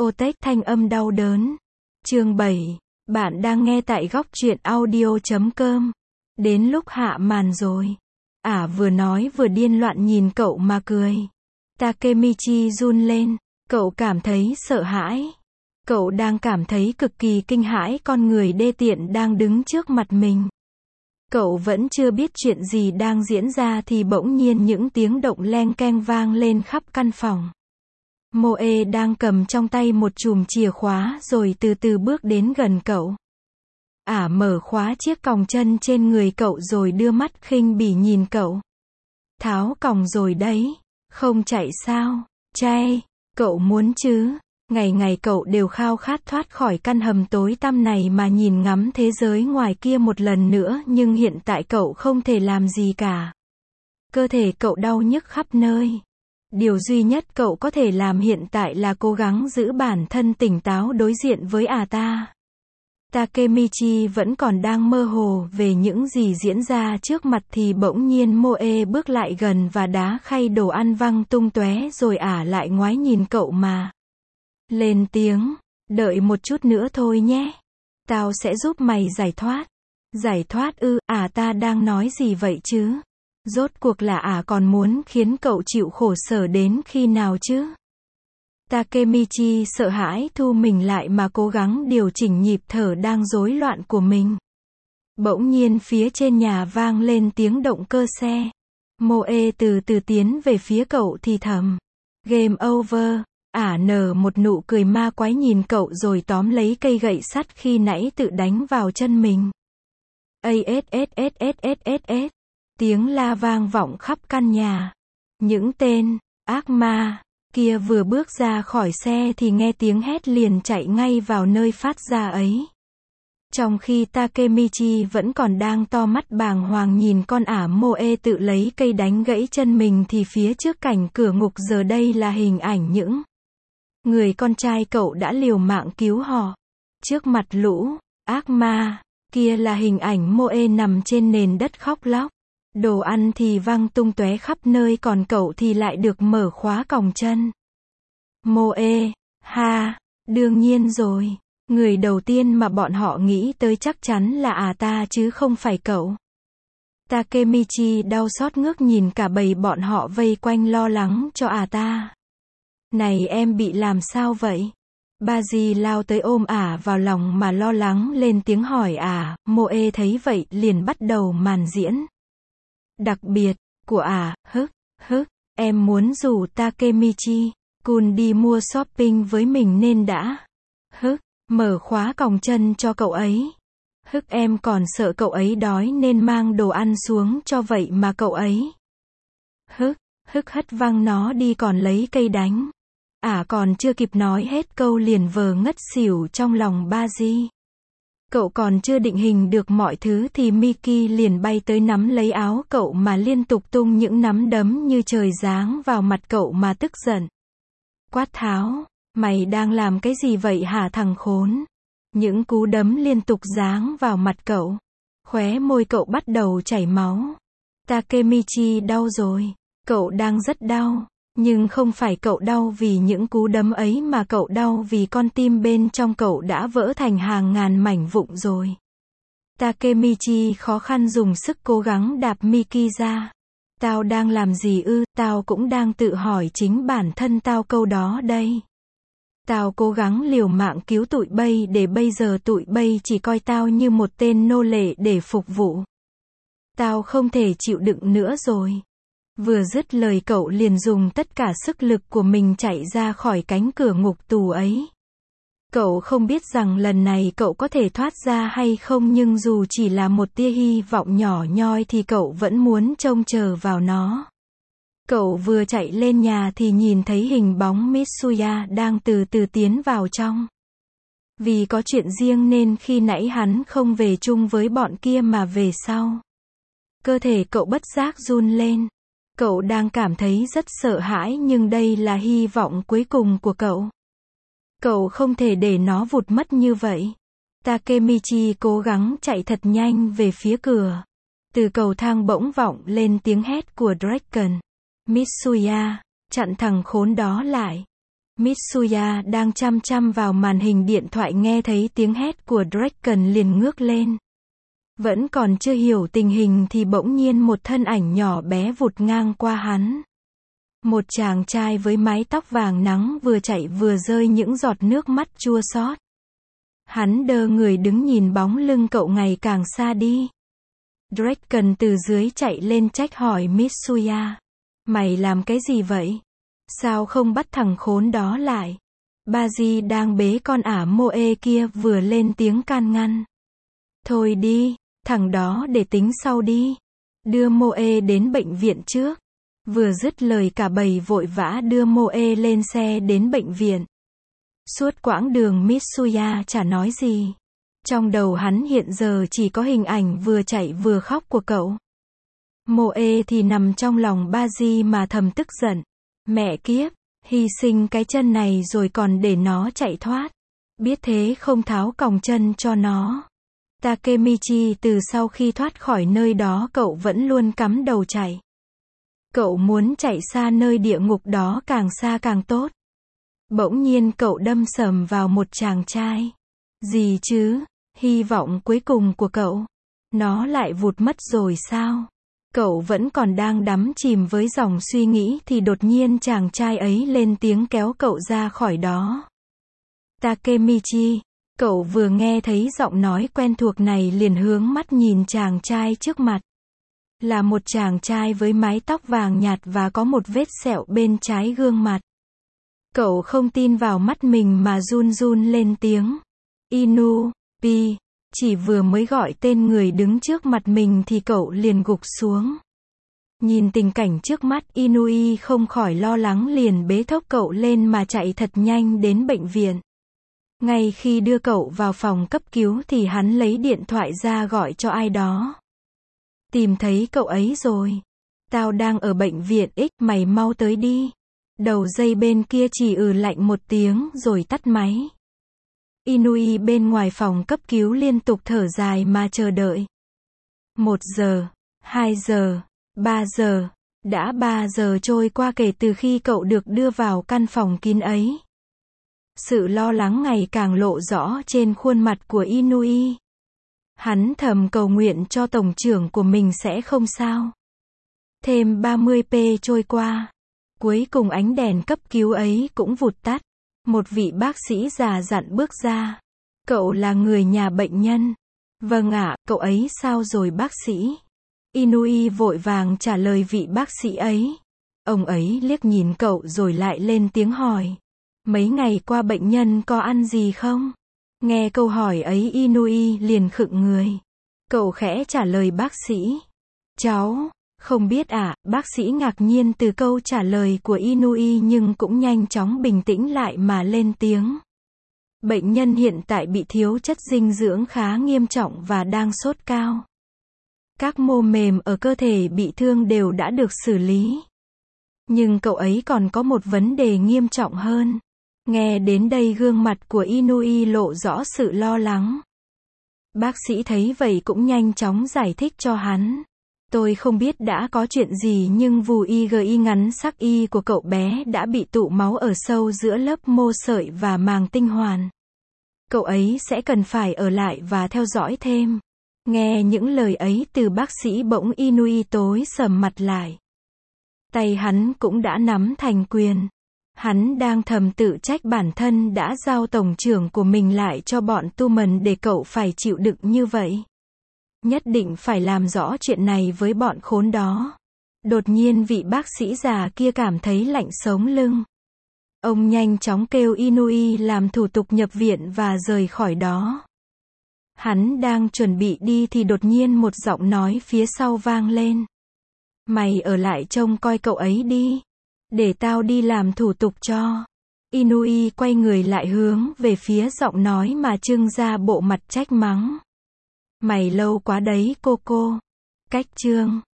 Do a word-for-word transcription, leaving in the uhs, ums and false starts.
Tech thanh âm đau đớn. Chương bảy. Bạn đang nghe tại góc truyện audio chấm com. Đến lúc hạ màn rồi. Ả à, vừa nói vừa điên loạn nhìn cậu mà cười. Takemichi run lên. Cậu cảm thấy sợ hãi. Cậu đang cảm thấy cực kỳ kinh hãi con người đê tiện đang đứng trước mặt mình. Cậu vẫn chưa biết chuyện gì đang diễn ra thì bỗng nhiên những tiếng động leng keng vang lên khắp căn phòng. Moe đang cầm trong tay một chùm chìa khóa rồi từ từ bước đến gần cậu. Ả à, mở khóa chiếc còng chân trên người cậu rồi đưa mắt khinh bỉ nhìn cậu. Tháo còng rồi đấy, không chạy sao? Chay, cậu muốn chứ? Ngày ngày cậu đều khao khát thoát khỏi căn hầm tối tăm này mà nhìn ngắm thế giới ngoài kia một lần nữa, nhưng hiện tại cậu không thể làm gì cả. Cơ thể cậu đau nhức khắp nơi. Điều duy nhất cậu có thể làm hiện tại là cố gắng giữ bản thân tỉnh táo đối diện với Ả ta. Takemichi vẫn còn đang mơ hồ về những gì diễn ra trước mặt thì bỗng nhiên Moe bước lại gần và đá khay đồ ăn văng tung tóe rồi Ả lại ngoái nhìn cậu mà lên tiếng, đợi một chút nữa thôi nhé. Tao sẽ giúp mày giải thoát. Giải thoát ư? Ả ta đang nói gì vậy chứ? Rốt cuộc là Ả còn muốn khiến cậu chịu khổ sở đến khi nào chứ? Takemichi sợ hãi thu mình lại mà cố gắng điều chỉnh nhịp thở đang rối loạn của mình. Bỗng nhiên phía trên nhà vang lên tiếng động cơ xe. Moe từ từ tiến về phía cậu thì thầm. Game over. Ả nở một nụ cười ma quái nhìn cậu rồi tóm lấy cây gậy sắt khi nãy tự đánh vào chân mình. Asssssss. Tiếng la vang vọng khắp căn nhà. Những tên ác ma kia vừa bước ra khỏi xe thì nghe tiếng hét liền chạy ngay vào nơi phát ra ấy. Trong khi Takemichi vẫn còn đang to mắt bàng hoàng nhìn con Ả Moe tự lấy cây đánh gãy chân mình thì phía trước cảnh cửa ngục giờ đây là hình ảnh những người con trai cậu đã liều mạng cứu họ. Trước mặt lũ ác ma kia là hình ảnh Moe nằm trên nền đất khóc lóc. Đồ ăn thì văng tung tóe khắp nơi còn cậu thì lại được mở khóa còng chân. Moe, ha, đương nhiên rồi. Người đầu tiên mà bọn họ nghĩ tới chắc chắn là Ả ta chứ không phải cậu. Takemichi đau xót ngước nhìn cả bầy bọn họ vây quanh lo lắng cho Ả ta. Này em bị làm sao vậy? Baji lao tới ôm Ả vào lòng mà lo lắng lên tiếng hỏi Ả. Moe thấy vậy liền bắt đầu màn diễn đặc biệt của Ả. Hức, hức, em muốn rủ Takemichi-kun đi mua shopping với mình nên đã hức, mở khóa còng chân cho cậu ấy. Hức, em còn sợ cậu ấy đói nên mang đồ ăn xuống cho vậy mà cậu ấy hức, hức hất văng nó đi còn lấy cây đánh. Ả còn chưa kịp nói hết câu liền vờ ngất xỉu trong lòng Baji. Cậu còn chưa định hình được mọi thứ thì Miki liền bay tới nắm lấy áo cậu mà liên tục tung những nắm đấm như trời giáng vào mặt cậu mà tức giận. Quát tháo, mày đang làm cái gì vậy hả thằng khốn? Những cú đấm liên tục giáng vào mặt cậu. Khóe môi cậu bắt đầu chảy máu. Takemichi đau rồi. Cậu đang rất đau. Nhưng không phải cậu đau vì những cú đấm ấy mà cậu đau vì con tim bên trong cậu đã vỡ thành hàng ngàn mảnh vụn rồi. Takemichi khó khăn dùng sức cố gắng đạp Miki ra. Tao đang làm gì ư? Tao cũng đang tự hỏi chính bản thân tao câu đó đây. Tao cố gắng liều mạng cứu tụi bay để bây giờ tụi bay chỉ coi tao như một tên nô lệ để phục vụ. Tao không thể chịu đựng nữa rồi. Vừa dứt lời cậu liền dùng tất cả sức lực của mình chạy ra khỏi cánh cửa ngục tù ấy. Cậu không biết rằng lần này cậu có thể thoát ra hay không nhưng dù chỉ là một tia hy vọng nhỏ nhoi thì cậu vẫn muốn trông chờ vào nó. Cậu vừa chạy lên nhà thì nhìn thấy hình bóng Mitsuya đang từ từ tiến vào trong. Vì có chuyện riêng nên khi nãy hắn không về chung với bọn kia mà về sau. Cơ thể cậu bất giác run lên. Cậu đang cảm thấy rất sợ hãi nhưng đây là hy vọng cuối cùng của cậu. Cậu không thể để nó vụt mất như vậy. Takemichi cố gắng chạy thật nhanh về phía cửa. Từ cầu thang bỗng vọng lên tiếng hét của Draken. Mitsuya, chặn thằng khốn đó lại. Mitsuya đang chăm chăm vào màn hình điện thoại nghe thấy tiếng hét của Draken liền ngước lên. Vẫn còn chưa hiểu tình hình thì bỗng nhiên một thân ảnh nhỏ bé vụt ngang qua hắn. Một chàng trai với mái tóc vàng nắng vừa chạy vừa rơi những giọt nước mắt chua xót. Hắn đơ người đứng nhìn bóng lưng cậu ngày càng xa đi. Draken từ dưới chạy lên trách hỏi Mitsuya. Mày làm cái gì vậy? Sao không bắt thằng khốn đó lại? Baji đang bế con ả Moe kia vừa lên tiếng can ngăn. Thôi đi, thằng đó để tính sau đi. Đưa Moe đến bệnh viện trước. Vừa dứt lời cả bầy vội vã đưa Moe lên xe đến bệnh viện. Suốt quãng đường Mitsuya chả nói gì. Trong đầu hắn hiện giờ chỉ có hình ảnh vừa chạy vừa khóc của cậu. Moe thì nằm trong lòng Baji mà thầm tức giận. Mẹ kiếp, hy sinh cái chân này rồi còn để nó chạy thoát. Biết thế không tháo còng chân cho nó. Takemichi từ sau khi thoát khỏi nơi đó cậu vẫn luôn cắm đầu chạy. Cậu muốn chạy xa nơi địa ngục đó càng xa càng tốt. Bỗng nhiên cậu đâm sầm vào một chàng trai. Gì chứ? Hy vọng cuối cùng của cậu. Nó lại vụt mất rồi sao? Cậu vẫn còn đang đắm chìm với dòng suy nghĩ thì đột nhiên chàng trai ấy lên tiếng kéo cậu ra khỏi đó. Takemichi, cậu vừa nghe thấy giọng nói quen thuộc này liền hướng mắt nhìn chàng trai trước mặt. Là một chàng trai với mái tóc vàng nhạt và có một vết sẹo bên trái gương mặt. Cậu không tin vào mắt mình mà run run lên tiếng. Inu, Pi. Chỉ vừa mới gọi tên người đứng trước mặt mình thì cậu liền gục xuống. Nhìn tình cảnh trước mắt Inui không khỏi lo lắng liền bế thốc cậu lên mà chạy thật nhanh đến bệnh viện. Ngay khi đưa cậu vào phòng cấp cứu thì hắn lấy điện thoại ra gọi cho ai đó. Tìm thấy cậu ấy rồi. Tao đang ở bệnh viện X, mày mau tới đi. Đầu dây bên kia chỉ ừ lạnh một tiếng rồi tắt máy. Inui bên ngoài phòng cấp cứu liên tục thở dài mà chờ đợi. Một giờ, hai giờ, ba giờ, đã ba giờ trôi qua kể từ khi cậu được đưa vào căn phòng kín ấy. Sự lo lắng ngày càng lộ rõ trên khuôn mặt của Inui. Hắn thầm cầu nguyện cho tổng trưởng của mình sẽ không sao. Thêm ba mươi phút trôi qua. Cuối cùng ánh đèn cấp cứu ấy cũng vụt tắt. Một vị bác sĩ già dặn bước ra. Cậu là người nhà bệnh nhân. Vâng ạ, cậu ấy sao rồi bác sĩ? Inui vội vàng trả lời vị bác sĩ ấy. Ông ấy liếc nhìn cậu rồi lại lên tiếng hỏi. Mấy ngày qua bệnh nhân có ăn gì không? Nghe câu hỏi ấy Inui liền khựng người. Cậu khẽ trả lời bác sĩ. Cháu, không biết ạ, à, bác sĩ ngạc nhiên từ câu trả lời của Inui nhưng cũng nhanh chóng bình tĩnh lại mà lên tiếng. Bệnh nhân hiện tại bị thiếu chất dinh dưỡng khá nghiêm trọng và đang sốt cao. Các mô mềm ở cơ thể bị thương đều đã được xử lý. Nhưng cậu ấy còn có một vấn đề nghiêm trọng hơn. Nghe đến đây gương mặt của Inui lộ rõ sự lo lắng. Bác sĩ thấy vậy cũng nhanh chóng giải thích cho hắn. Tôi không biết đã có chuyện gì nhưng vù i gi ngắn sắc y của cậu bé đã bị tụ máu ở sâu giữa lớp mô sợi và màng tinh hoàn. Cậu ấy sẽ cần phải ở lại và theo dõi thêm. Nghe những lời ấy từ bác sĩ bỗng Inui tối sầm mặt lại. Tay hắn cũng đã nắm thành quyền. Hắn đang thầm tự trách bản thân đã giao tổng trưởng của mình lại cho bọn tu mần để cậu phải chịu đựng như vậy. Nhất định phải làm rõ chuyện này với bọn khốn đó. Đột nhiên vị bác sĩ già kia cảm thấy lạnh sống lưng. Ông nhanh chóng kêu Inui làm thủ tục nhập viện và rời khỏi đó. Hắn đang chuẩn bị đi thì đột nhiên một giọng nói phía sau vang lên. Mày ở lại trông coi cậu ấy đi. Để tao đi làm thủ tục cho. Inui quay người lại hướng về phía giọng nói mà trưng ra bộ mặt trách mắng. Mày lâu quá đấy cô cô. Cách chương